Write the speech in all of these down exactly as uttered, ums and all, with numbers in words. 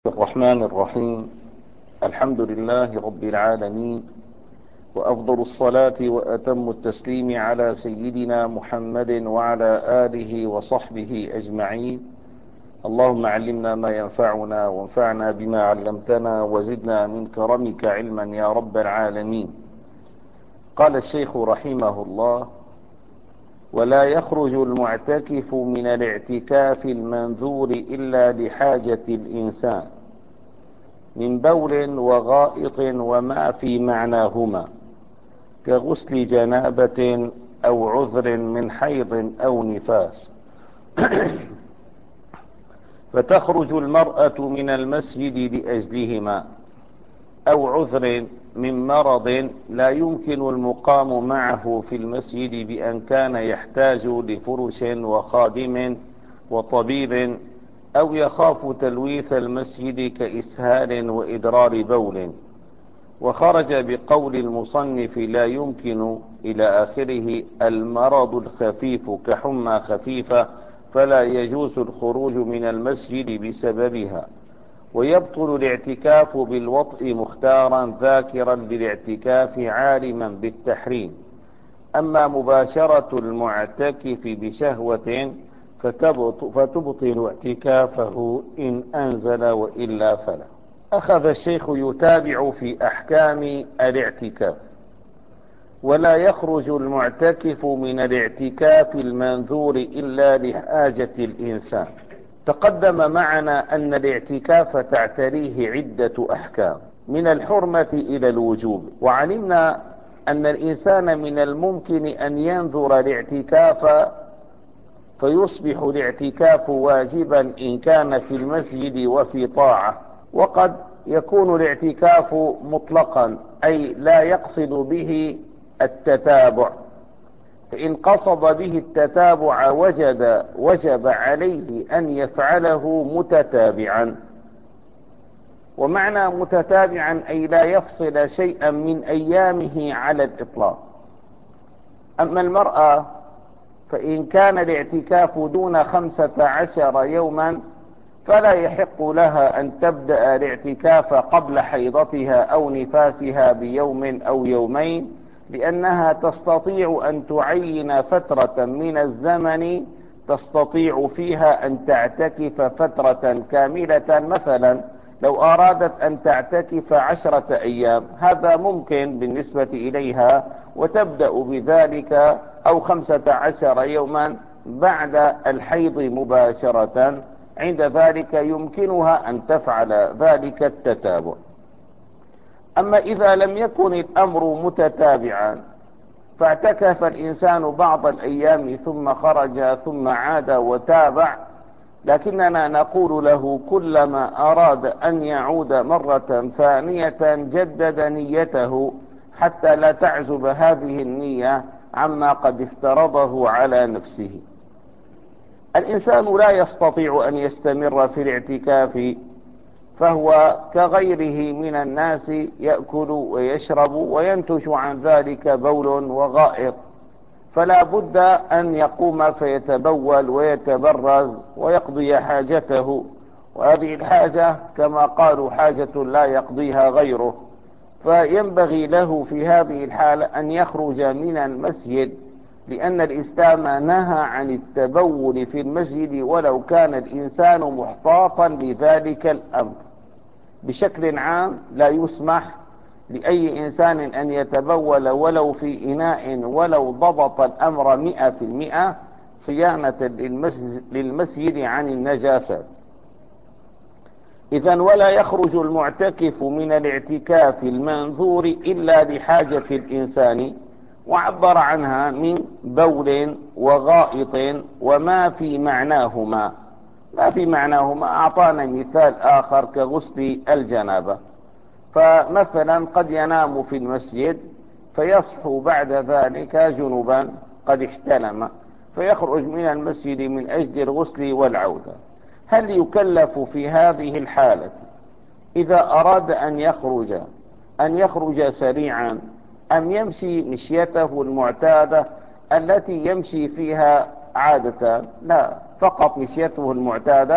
الرحمن الرحيم. الحمد لله رب العالمين، وأفضل الصلاة وأتم التسليم على سيدنا محمد وعلى آله وصحبه أجمعين. اللهم علمنا ما ينفعنا وانفعنا بما علمتنا وزدنا من كرمك علما يا رب العالمين. قال الشيخ رحمه الله: ولا يخرج المعتكف من الاعتكاف المنذور إلا لحاجة الإنسان من بول وغائط وما في معناهما، كغسل جنابة أو عذر من حيض أو نفاس. فتخرج المرأة من المسجد لأجلهما، أو عذر من مرض لا يمكن المقام معه في المسجد بأن كان يحتاج لفرش وخادم وطبيب، أو يخاف تلويث المسجد كإسهال وإدرار بول. وخرج بقول المصنف لا يمكن إلى آخره المرض الخفيف كحمى خفيفة، فلا يجوز الخروج من المسجد بسببها. ويبطل الاعتكاف بالوطء مختارا ذاكرا للاعتكاف عالما بالتحريم. أما مباشرة المعتكف بشهوة فتبطل اعتكافه إن أنزل، وإلا فلا. أخذ الشيخ يتابع في أحكام الاعتكاف: ولا يخرج المعتكف من الاعتكاف المنذور إلا لحاجة الإنسان. تقدم معنا أن الاعتكاف تعتريه عدة أحكام من الحرمة إلى الوجوب، وعلمنا أن الإنسان من الممكن أن ينذر الاعتكاف فيصبح الاعتكاف واجبا إن كان في المسجد وفي طاعة، وقد يكون الاعتكاف مطلقا أي لا يقصد به التتابع، فإن قصد به التتابع وجد وجب عليه أن يفعله متتابعا. ومعنى متتابعا أي لا يفصل شيئا من أيامه على الإطلاق. أما المرأة فإن كان الاعتكاف دون خمسة عشر يوما فلا يحق لها أن تبدأ الاعتكاف قبل حيضتها أو نفاسها بيوم أو يومين، لأنها تستطيع أن تعين فترة من الزمن تستطيع فيها أن تعتكف فترة كاملة. مثلا لو أرادت أن تعتكف عشرة أيام هذا ممكن بالنسبة إليها، وتبدأ بذلك، أو خمسة عشر يوما بعد الحيض مباشرة، عند ذلك يمكنها أن تفعل ذلك التتابع. أما إذا لم يكن الأمر متتابعا فاعتكف الإنسان بعض الأيام ثم خرج ثم عاد وتابع، لكننا نقول له كلما أراد أن يعود مرة ثانية جدد نيته حتى لا تعزب هذه النية عما قد افترضه على نفسه. الإنسان لا يستطيع أن يستمر في الاعتكاف، فهو كغيره من الناس يأكل ويشرب وينتج عن ذلك بول وغائط، فلا بد أن يقوم فيتبول ويتبرز ويقضي حاجته، وهذه الحاجة كما قالوا حاجة لا يقضيها غيره، فينبغي له في هذه الحالة أن يخرج من المسجد، لأن الإسلام نهى عن التبول في المسجد ولو كان الإنسان محتاطا لذلك الأمر. بشكل عام لا يسمح لأي إنسان أن يتبول ولو في إناء ولو ضبط الأمر مئة في المئة صيانة للمسجد عن النجاسات. إذن ولا يخرج المعتكف من الاعتكاف المنذور إلا لحاجة الإنسان، وعبر عنها من بول وغائط وما في معناهما. ما في معناهما أعطانا مثال آخر كغسل الجنابة، فمثلا قد ينام في المسجد فيصحو بعد ذلك جنبا قد احتلم، فيخرج من المسجد من أجل الغسل والعودة. هل يكلف في هذه الحالة إذا أراد أن يخرج أن يخرج سريعا أم يمشي مشيته المعتادة التي يمشي فيها عادة؟ لا، فقط مشيته المعتادة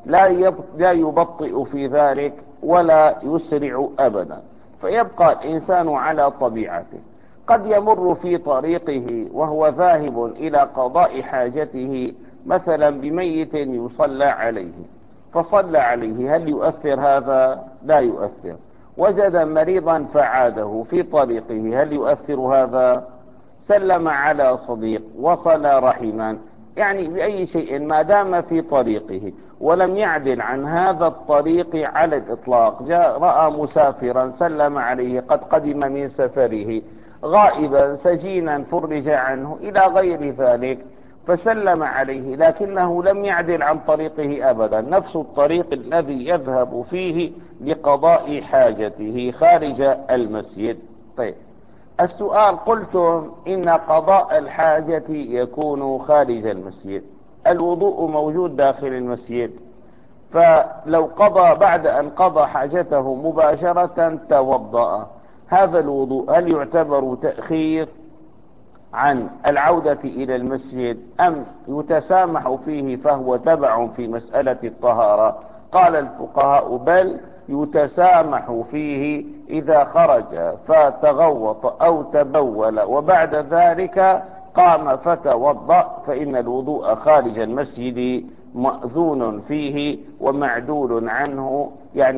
لا لا يبطئ في ذلك ولا يسرع أبدا، فيبقى الإنسان على طبيعته. قد يمر في طريقه وهو ذاهب إلى قضاء حاجته مثلا بميت يصلى عليه، فصلى عليه، هل يؤثر هذا؟ لا يؤثر. وجد مريضا فعاده في طريقه، هل يؤثر هذا؟ سلم على صديق، وصل رحما، يعني بأي شيء ما دام في طريقه ولم يعدل عن هذا الطريق على الإطلاق. جاء رأى مسافرا سلم عليه، قد قدم من سفره، غائبا سجينا فرج عنه إلى غير ذلك، فسلم عليه، لكنه لم يعدل عن طريقه أبدا، نفس الطريق الذي يذهب فيه لقضاء حاجته خارج المسجد. طيب، السؤال، قلتم إن قضاء الحاجة يكون خارج المسجد، الوضوء موجود داخل المسجد، فلو قضى بعد أن قضى حاجته مباشرة توضأ، هذا الوضوء هل يعتبر تأخير عن العودة إلى المسجد أم يتسامح فيه فهو تبع في مسألة الطهارة؟ قال الفقهاء بل يتسامح فيه إذا خرج فتغوط أو تبول وبعد ذلك قام فتوضأ، فإن الوضوء خارج المسجد مأذون فيه ومعدول عنه، يعني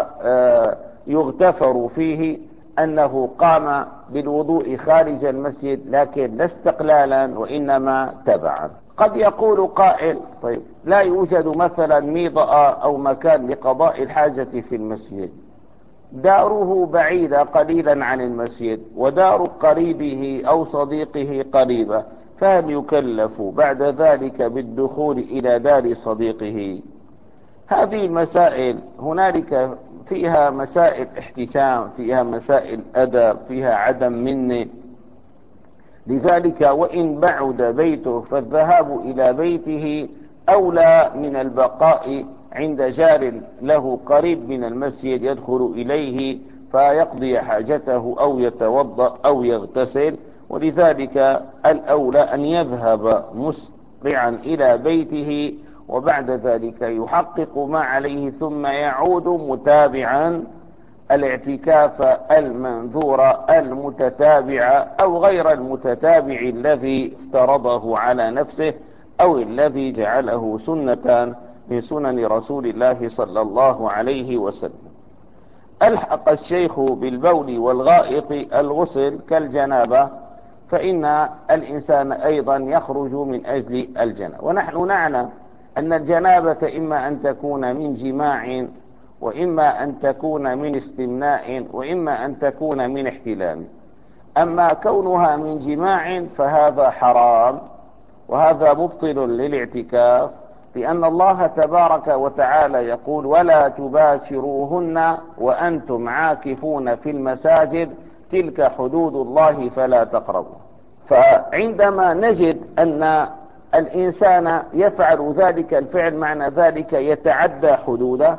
ويغتفر فيه أنه قام بالوضوء خارج المسجد، لكن لا استقلالا وإنما تبعا. قد يقول قائل، طيب لا يوجد مثلا ميضأ أو مكان لقضاء الحاجة في المسجد، داره بعيدة قليلا عن المسجد ودار قريبه أو صديقه قريبة، فهل يكلف بعد ذلك بالدخول إلى دار صديقه؟ هذه المسائل هنالك فيها مسائل احتشام، فيها مسائل أدب، فيها عدم منة، لذلك وإن بعد بيته فالذهاب إلى بيته أولى من البقاء عند جار له قريب من المسجد يدخل إليه فيقضي حاجته أو يتوضأ أو يغتسل، ولذلك الأولى أن يذهب مسرعا إلى بيته وبعد ذلك يحقق ما عليه ثم يعود متابعا الاعتكاف المنذور المتتابع أو غير المتتابع الذي افترضه على نفسه أو الذي جعله سنة من سنن رسول الله صلى الله عليه وسلم. ألحق الشيخ بالبول والغائط الغسل كالجنابة، فإن الإنسان أيضا يخرج من أجل الجنابة، ونحن نعلم أن الجنابة إما أن تكون من جماع وإما أن تكون من استمناء وإما أن تكون من احتلام. أما كونها من جماع فهذا حرام وهذا مبطل للاعتكاف، لأن الله تبارك وتعالى يقول ولا تباشروهن وأنتم عاكفون في المساجد تلك حدود الله فلا تقربوا. فعندما نجد أن الإنسان يفعل ذلك الفعل معنى ذلك يتعدى حدوده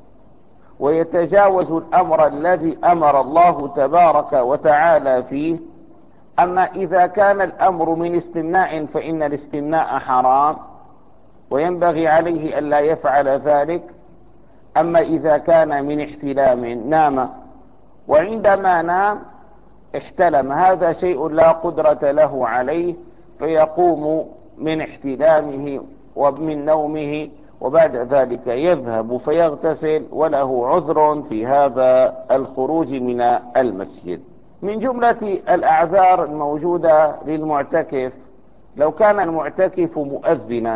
ويتجاوز الأمر الذي أمر الله تبارك وتعالى فيه. أما إذا كان الأمر من استمناء فإن الاستمناء حرام وينبغي عليه ألا يفعل ذلك. أما إذا كان من احتلام نام وعندما نام احتلم، هذا شيء لا قدرة له عليه، فيقوم من احتلامه ومن نومه وبعد ذلك يذهب فيغتسل وله عذر في هذا الخروج من المسجد. من جملة الأعذار الموجودة للمعتكف، لو كان المعتكف مؤذنا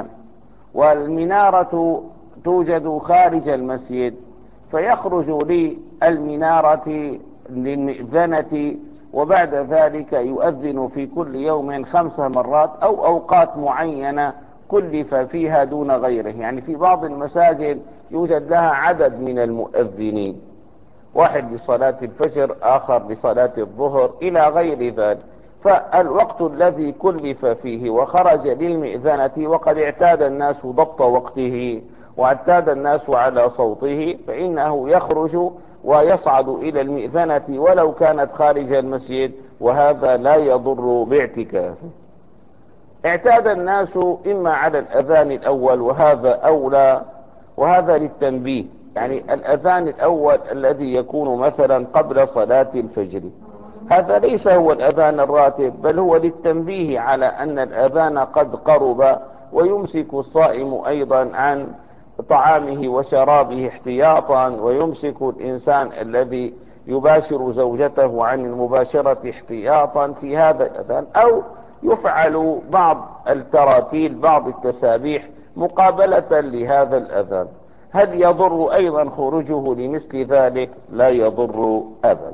والمنارة توجد خارج المسجد فيخرج للمنارة للمئذنة وبعد ذلك يؤذن في كل يوم خمس مرات أو أوقات معينة كلف فيها دون غيره. يعني في بعض المساجد يوجد لها عدد من المؤذنين، واحد لصلاة الفجر آخر لصلاة الظهر إلى غير ذلك، فالوقت الذي كلف فيه وخرج للمئذنة وقد اعتاد الناس ضبط وقته واعتاد الناس على صوته فإنه يخرج ويصعد إلى المئذنة ولو كانت خارج المسجد، وهذا لا يضر باعتكافه. اعتاد الناس إما على الأذان الأول وهذا أولى، وهذا للتنبيه. يعني الأذان الأول الذي يكون مثلا قبل صلاة الفجر، هذا ليس هو الأذان الراتب، بل هو للتنبيه على أن الأذان قد قرب، ويمسك الصائم أيضا عن طعامه وشرابه احتياطا، ويمسك الإنسان الذي يباشر زوجته عن المباشرة احتياطا في هذا الأذان، أو يفعل بعض التراتيل بعض التسابيح مقابلة لهذا الأذان. هل يضر أيضا خروجه لمثل ذلك؟ لا يضر أبدا.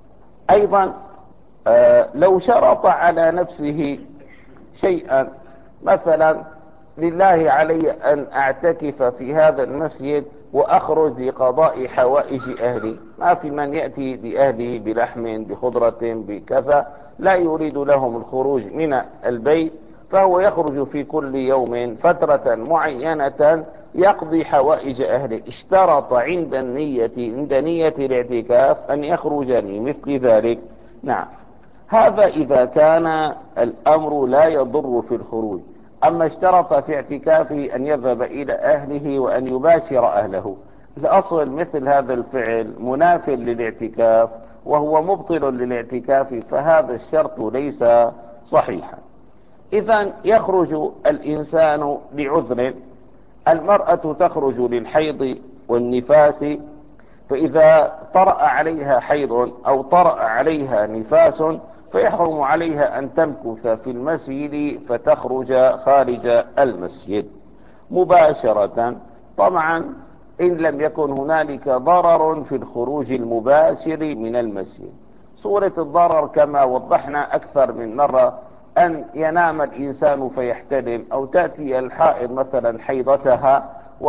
أيضا آه لو شرط على نفسه شيئا، مثلا لله علي أن أعتكف في هذا المسجد وأخرج لقضاء حوائج أهلي، ما في من يأتي بأهله بلحم بخضرة بكذا، لا يريد لهم الخروج من البيت، فهو يخرج في كل يوم فترة معينة يقضي حوائج أهله. اشترط عند النية عند نية الاعتكاف أن يخرج لمثل ذلك. نعم، هذا إذا كان الأمر لا يضر في الخروج. أما اشترط في اعتكافه أن يذهب إلى أهله وأن يباشر أهله، الأصل مثل هذا الفعل مناف للاعتكاف وهو مبطل للاعتكاف، فهذا الشرط ليس صحيحا. إذن يخرج الإنسان لعذر. المرأة تخرج للحيض والنفاس، فإذا طرأ عليها حيض أو طرأ عليها نفاس فيحرم عليها أن تمكث في المسجد، فتخرج خارج المسجد مباشرة. طبعا إن لم يكن هنالك ضرر في الخروج المباشر من المسجد. صورة الضرر كما وضحنا أكثر من مرة، أن ينام الإنسان فيحتلم، أو تأتي الحائض مثلا حيضتها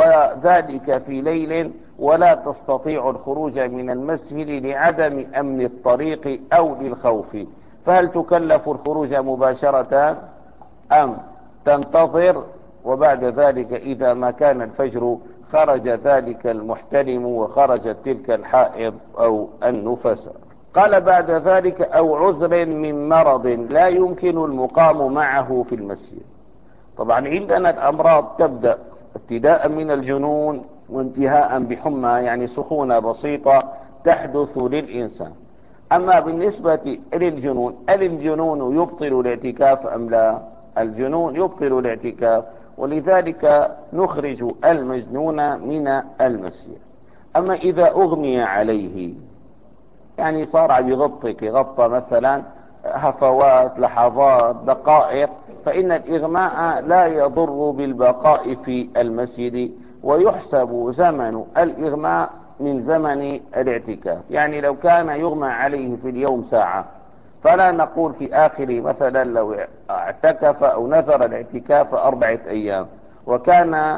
وذلك في ليل ولا تستطيع الخروج من المسجد لعدم أمن الطريق أو للخوف، فهل تكلف الخروج مباشرة أم تنتظر وبعد ذلك إذا ما كان الفجر خرج ذلك المحتلم وخرجت تلك الحائض أو النفس؟ قال بعد ذلك أو عذر من مرض لا يمكن المقام معه في المسجد. طبعا عندنا الأمراض تبدأ ابتداء من الجنون وانتهاء بحمى، يعني سخونة بسيطة تحدث للإنسان. أما بالنسبة للجنون، هل الجنون يبطل الاعتكاف أم لا؟ الجنون يبطل الاعتكاف، ولذلك نخرج المجنون من المسجد. أما إذا أغمي عليه، يعني صار بيغطك يغطى مثلا هفوات لحظات دقائق، فإن الإغماء لا يضر بالبقاء في المسجد، ويحسب زمن الإغماء من زمن الاعتكاف. يعني لو كان يغمى عليه في اليوم ساعة، فلا نقول في آخر مثلا لو اعتكف أو نذر الاعتكاف أربعة أيام وكان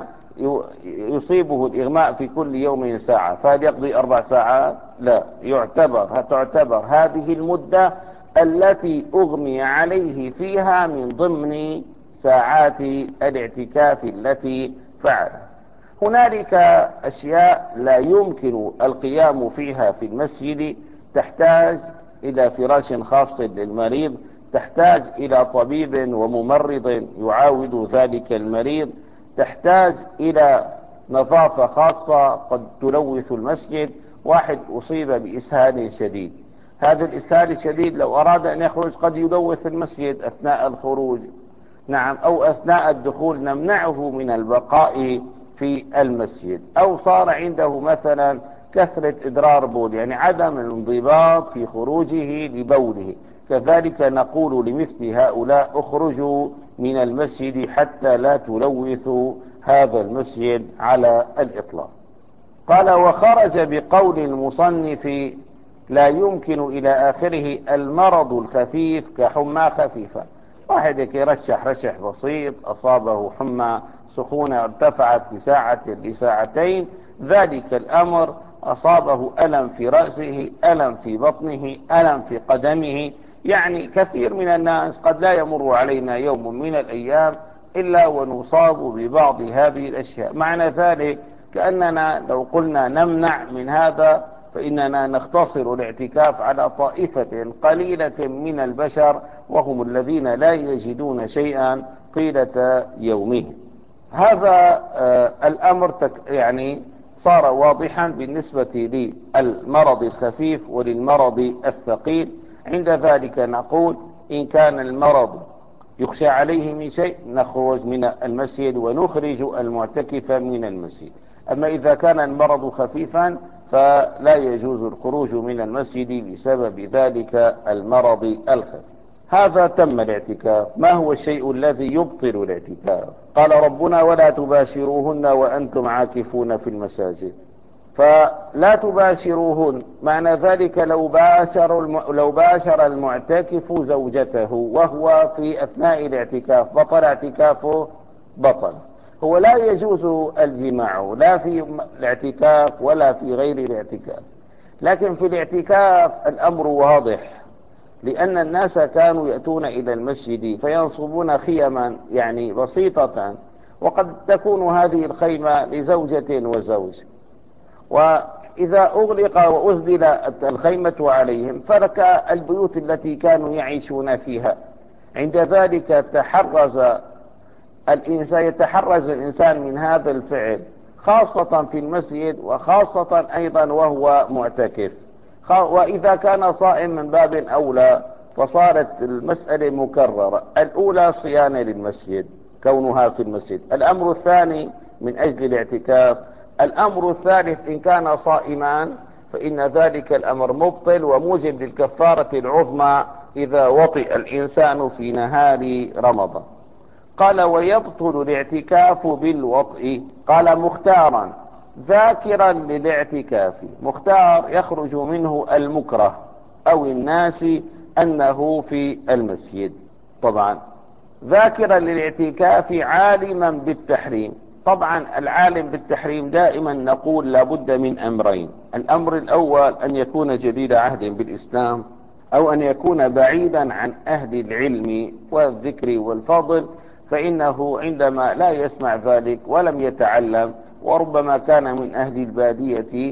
يصيبه الإغماء في كل يوم ساعة، فهل يقضي أربع ساعات؟ لا، يعتبر تعتبر هذه المدة التي أغمي عليه فيها من ضمن ساعات الاعتكاف التي فعلها. هنالك أشياء لا يمكن القيام فيها في المسجد، تحتاج إلى فراش خاص للمريض، تحتاج إلى طبيب وممرض يعاود ذلك المريض، تحتاج إلى نظافة خاصة قد تلوث المسجد. واحد أصيب بإسهال شديد، هذا الإسهال الشديد لو أراد أن يخرج قد يلوث المسجد أثناء الخروج، نعم، أو أثناء الدخول نمنعه من البقاء في المسجد. أو صار عنده مثلا كثرة إدرار بول، يعني عدم الانضباط في خروجه لبوله، كذلك نقول لمثل هؤلاء اخرجوا من المسجد حتى لا تلوثوا هذا المسجد على الإطلاق. قال وخرج بقول المصنف لا يمكن إلى آخره المرض الخفيف كحمى خفيفة. واحد يرشح رشح بسيط، أصابه حمى سخونة ارتفعت لساعة لساعتين، ذلك الأمر أصابه ألم في رأسه، ألم في بطنه، ألم في قدمه. يعني كثير من الناس قد لا يمر علينا يوم من الأيام إلا ونصاب ببعض هذه الأشياء. معنى ذلك كأننا لو قلنا نمنع من هذا فإننا نختصر الاعتكاف على طائفة قليلة من البشر، وهم الذين لا يجدون شيئا طيلة يومهم. هذا آه الأمر تك يعني صار واضحا بالنسبة للمرض الخفيف وللمرض الثقيل. عند ذلك نقول إن كان المرض يخشى عليه من شيء نخرج من المسجد ونخرج المعتكف من المسجد. أما إذا كان المرض خفيفا فلا يجوز الخروج من المسجد بسبب ذلك المرض الخفيف. هذا تم الاعتكاف. ما هو الشيء الذي يبطل الاعتكاف؟ قال ربنا ولا تباشروهن وأنتم عاكفون في المساجد. فلا تباشروهن معنى ذلك لو باشر الم... لو باشر المعتكف زوجته وهو في أثناء الاعتكاف بطل اعتكافه. بطل. هو لا يجوز الجماع لا في الاعتكاف ولا في غير الاعتكاف، لكن في الاعتكاف الأمر واضح، لأن الناس كانوا يأتون إلى المسجد فينصبون خيما يعني بسيطة، وقد تكون هذه الخيمة لزوجة وزوج، وإذا أغلق وأسدل الخيمة عليهم فلك البيوت التي كانوا يعيشون فيها. عند ذلك تحرز الإنسان يتحرز الإنسان من هذا الفعل، خاصة في المسجد وخاصة أيضا وهو معتكف. وإذا كان صائم من باب أولى، فصارت المسألة مكررة. الأولى صيانة للمسجد كونها في المسجد، الأمر الثاني من أجل الاعتكاف، الأمر الثالث إن كان صائمان فإن ذلك الأمر مبطل وموجب للكفارة العظمى إذا وطئ الإنسان في نهار رمضان. قال ويبطل الاعتكاف بالوطئ. قال مختارا ذاكرا للاعتكاف. مختار يخرج منه المكره أو الناس أنه في المسجد. طبعا ذاكرا للاعتكاف عالما بالتحريم. طبعا العالم بالتحريم دائما نقول لابد من أمرين. الأمر الأول أن يكون جديد عهد بالإسلام، أو أن يكون بعيدا عن أهل العلم والذكر والفضل، فإنه عندما لا يسمع ذلك ولم يتعلم وربما كان من أهل البادية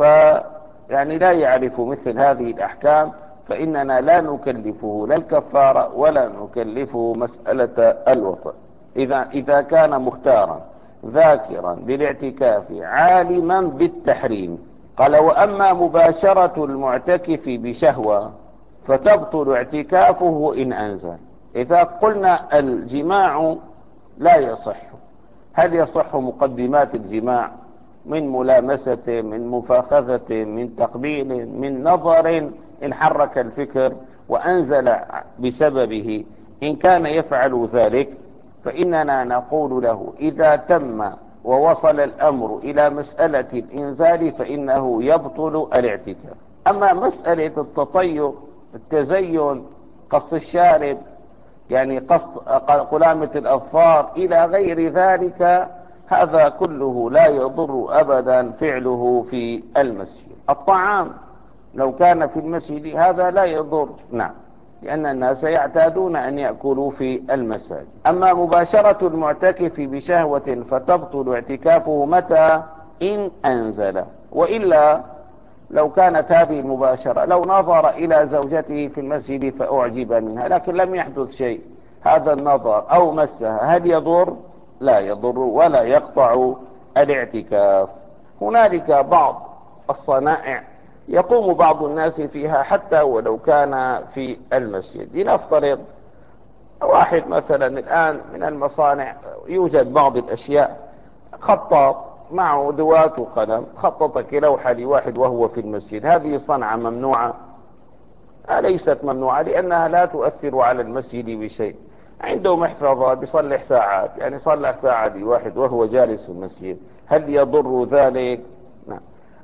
فيعني لا يعرف مثل هذه الأحكام، فإننا لا نكلفه لا الكفارة ولا نكلفه مسألة الوطء. إذا إذا كان مختارا ذاكرا بالاعتكاف عالما بالتحريم. قال وأما مباشرة المعتكف بشهوة فتبطل اعتكافه إن أنزل. إذا قلنا الجماع لا يصح، هل يصح مقدمات الجماع من ملامسة، من مفاخذة، من تقبيل، من نظر إن حرك الفكر وأنزل بسببه؟ إن كان يفعل ذلك فإننا نقول له إذا تم ووصل الأمر إلى مسألة الإنزال فإنه يبطل الاعتكاف. أما مسألة التطيب، التزين، قص الشارب، يعني قص قلامة الأظفار إلى غير ذلك، هذا كله لا يضر أبدا فعله في المسجد. الطعام لو كان في المسجد هذا لا يضر، نعم، لأن الناس يعتادون أن يأكلوا في المساجد. أما مباشرة المعتكف بشهوة فتبطل اعتكافه متى؟ إن أنزل. وإلا لو كانت هذه المباشرة لو نظر إلى زوجته في المسجد فأعجب منها لكن لم يحدث شيء، هذا النظر أو مسها هل يضر؟ لا يضر ولا يقطع الاعتكاف. هنالك بعض الصنائع يقوم بعض الناس فيها حتى ولو كان في المسجد. لنفترض واحد مثلا الآن من المصانع يوجد بعض الأشياء، خطاط معه أدوات وقلم خطط كلوحة لواحد وهو في المسجد، هذه صنعة ممنوعة؟ ليست ممنوعة لأنها لا تؤثر على المسجد بشيء. عنده محفظة بيصلح ساعات، يعني صلح ساعة لواحد وهو جالس في المسجد، هل يضر ذلك؟ نعم.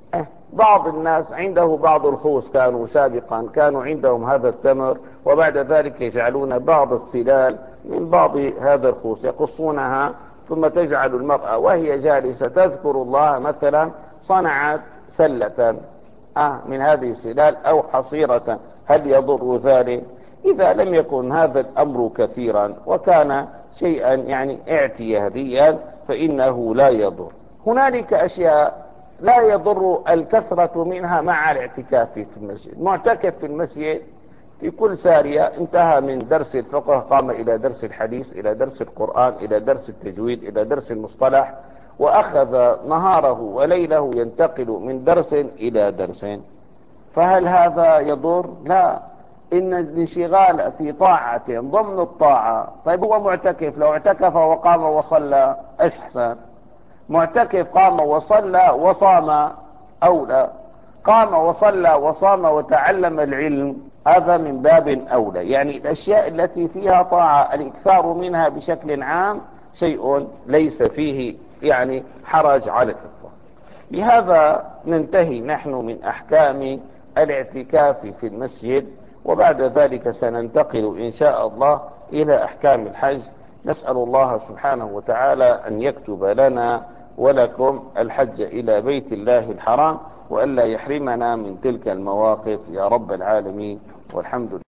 بعض الناس عنده بعض الخوص كانوا سابقا كانوا عندهم هذا التمر وبعد ذلك يجعلون بعض السلال من بعض هذا الخوص يقصونها، ثم تجعل المرأة وهي جالسة تذكر الله مثلا صنعت سلة آه من هذه السلال أو حصيرة، هل يضر ذلك؟ إذا لم يكن هذا الأمر كثيرا وكان شيئا يعني اعتياديا فإنه لا يضر. هنالك أشياء لا يضر الكثرة منها مع الاعتكاف في المسجد. معتكف في المسجد في كل سارية انتهى من درس الفقه قام إلى درس الحديث، إلى درس القرآن، إلى درس التجويد، إلى درس المصطلح، وأخذ نهاره وليله ينتقل من درس إلى درس. فهل هذا يضر؟ لا. إن الانشغال في طاعة ضمن الطاعة، طيب هو معتكف، لو اعتكف وقام وصلى أحسن، معتكف قام وصلى وصام أولى، قام وصلى وصام وتعلم العلم هذا من باب أولى. يعني الأشياء التي فيها طاعة الإكثار منها بشكل عام شيء ليس فيه يعني حرج على الإطلاق. بهذا ننتهي نحن من أحكام الاعتكاف في المسجد، وبعد ذلك سننتقل إن شاء الله إلى أحكام الحج. نسأل الله سبحانه وتعالى أن يكتب لنا ولكم الحج إلى بيت الله الحرام، وألا يحرمنا من تلك المواقف يا رب العالمين، والحمد لله.